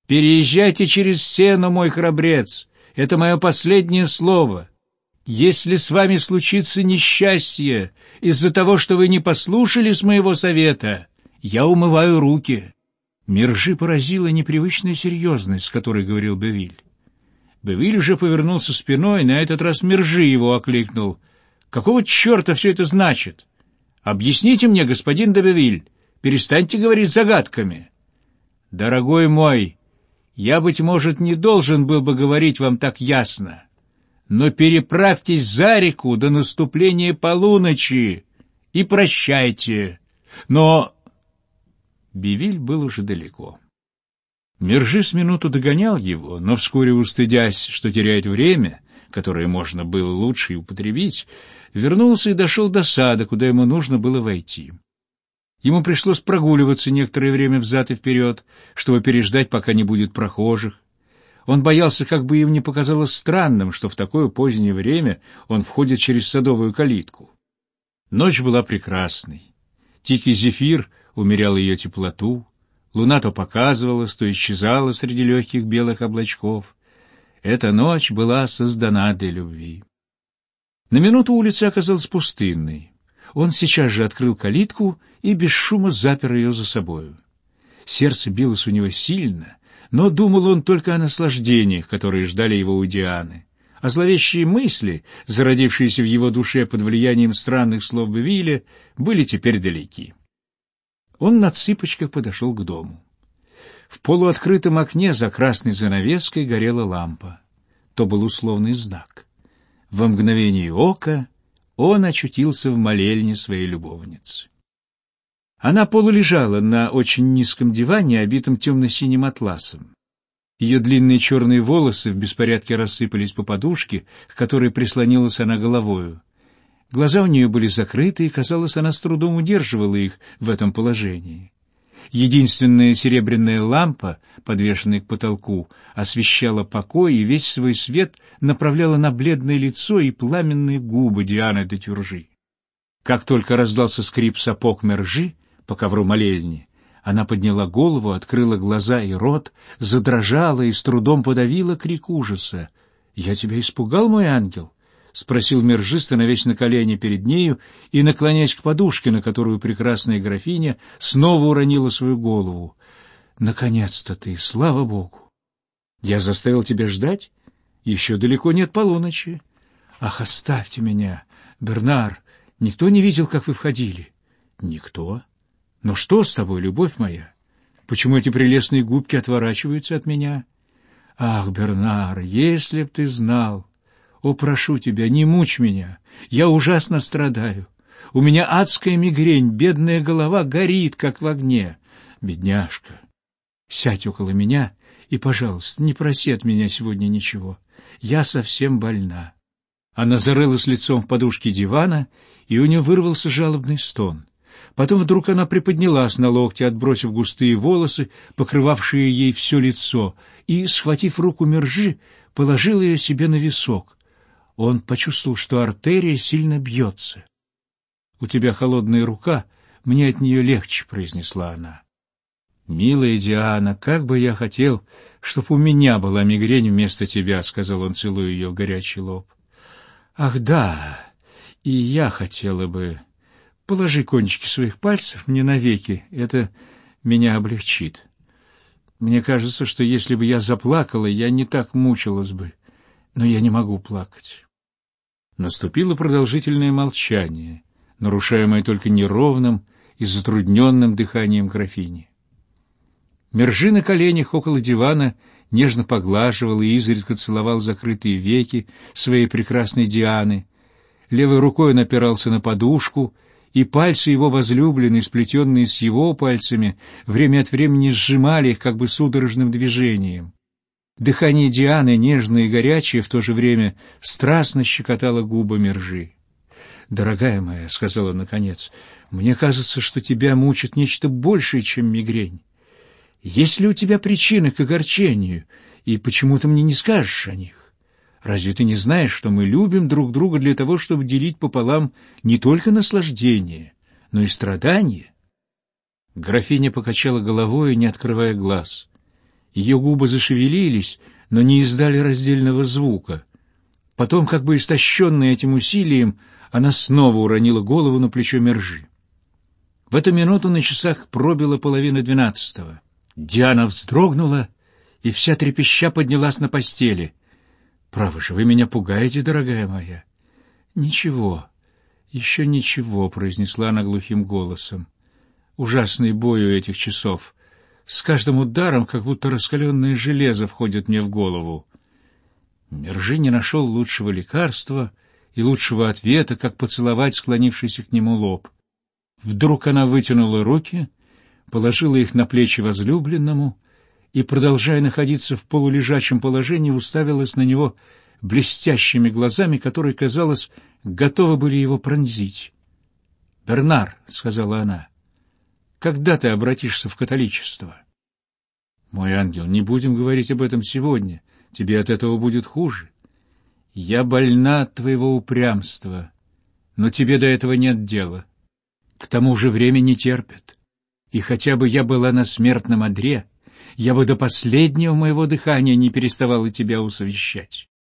Переезжайте через сено, мой храбрец, это мое последнее слово. Если с вами случится несчастье из-за того, что вы не послушались моего совета, я умываю руки». Мержи поразила непривычная серьезность, с которой говорил Бевиль. Бевиль уже повернулся спиной, на этот раз Мержи его окликнул. «Какого черта все это значит? Объясните мне, господин де Бевиль, перестаньте говорить загадками». «Дорогой мой, я, быть может, не должен был бы говорить вам так ясно, но переправьтесь за реку до наступления полуночи и прощайте. Но...» Бевиль был уже далеко. Мержи с минуту догонял его, но вскоре, устыдясь, что теряет время, которое можно было лучше употребить, вернулся и дошел до сада, куда ему нужно было войти. Ему пришлось прогуливаться некоторое время взад и вперед, чтобы переждать, пока не будет прохожих. Он боялся, как бы им не показалось странным, что в такое позднее время он входит через садовую калитку. Ночь была прекрасной. Тихий зефир умерял ее теплоту, луна то показывалась, то исчезала среди легких белых облачков. Эта ночь была создана для любви. На минуту улица оказалась пустынной. Он сейчас же открыл калитку и без шума запер ее за собою. Сердце билось у него сильно, но думал он только о наслаждениях, которые ждали его у Дианы. А зловещие мысли, зародившиеся в его душе под влиянием странных слов Бевиля, были теперь далеки. Он на цыпочках подошел к дому. В полуоткрытом окне за красной занавеской горела лампа. То был условный знак. Во мгновение ока он очутился в молельне своей любовницы. Она полулежала на очень низком диване, обитом темно-синим атласом. Ее длинные черные волосы в беспорядке рассыпались по подушке, к которой прислонилась она головою. Глаза у нее были закрыты, и, казалось, она с трудом удерживала их в этом положении. Единственная серебряная лампа, подвешенная к потолку, освещала покой и весь свой свет направляла на бледное лицо и пламенные губы Дианы де Тюржи. Как только раздался скрип сапог Мержи по ковру молельни, она подняла голову, открыла глаза и рот, задрожала и с трудом подавила крик ужаса. «Я тебя испугал, мой ангел?» — спросил Мержи, становясь на колени перед нею и наклоняясь к подушке, на которую прекрасная графиня снова уронила свою голову. «Наконец-то ты, слава Богу! Я заставил тебя ждать? Еще далеко нет полуночи. Ах, оставьте меня, Бернар! Никто не видел, как вы входили?» «Никто? Но что с тобой, любовь моя? Почему эти прелестные губки отворачиваются от меня? Ах, Бернар, если б ты знал! О, прошу тебя, не мучь меня, я ужасно страдаю. У меня адская мигрень, бедная голова горит, как в огне. Бедняжка, сядь около меня и, пожалуйста, не проси от меня сегодня ничего. Я совсем больна». Она зарылась лицом в подушке дивана, и у нее вырвался жалобный стон. Потом вдруг она приподнялась на локте, отбросив густые волосы, покрывавшие ей все лицо, и, схватив руку Мержи, положила ее себе на висок. Он почувствовал, что артерия сильно бьется. «У тебя холодная рука, мне от нее легче», — произнесла она. «Милая Диана, как бы я хотел, чтоб у меня была мигрень вместо тебя», — сказал он, целуя ее в горячий лоб. «Ах, да, и я хотела бы. Положи кончики своих пальцев мне на веки, это меня облегчит. Мне кажется, что если бы я заплакала, я не так мучилась бы, но я не могу плакать». Наступило продолжительное молчание, нарушаемое только неровным и затрудненным дыханием графини. Мержи на коленях около дивана нежно поглаживал и изредка целовал закрытые веки своей прекрасной Дианы. Левой рукой он опирался на подушку, и пальцы его возлюбленной, сплетенные с его пальцами, время от времени сжимали их как бы судорожным движением. Дыхание Дианы, нежное и горячее, в то же время страстно щекотало губы Мержи. «Дорогая моя», — сказала наконец, — «мне кажется, что тебя мучит нечто большее, чем мигрень. Есть ли у тебя причины к огорчению, и почему ты мне не скажешь о них? Разве ты не знаешь, что мы любим друг друга для того, чтобы делить пополам не только наслаждение, но и страдания?» Графиня покачала головой, не открывая глаз. Ее губы зашевелились, но не издали раздельного звука. Потом, как бы истощенная этим усилием, она снова уронила голову на плечо Мержи. В эту минуту на часах пробило 11:30. Диана вздрогнула и вся трепеща поднялась на постели. «Право же, вы меня пугаете, дорогая моя». «Ничего, еще ничего», — произнесла она глухим голосом. «Ужасный бой у этих часов. С каждым ударом, как будто раскаленное железо входит мне в голову». Мержи не нашел лучшего лекарства и лучшего ответа, как поцеловать склонившийся к нему лоб. Вдруг она вытянула руки, положила их на плечи возлюбленному и, продолжая находиться в полулежачем положении, уставилась на него блестящими глазами, которые, казалось, готовы были его пронзить. «Бернар», — сказала она, — «когда ты обратишься в католичество?» «Мой ангел, не будем говорить об этом сегодня, тебе от этого будет хуже. Я больна от твоего упрямства, но тебе до этого нет дела. К тому же время не терпит, и хотя бы я была на смертном одре, я бы до последнего моего дыхания не переставала тебя усовещать.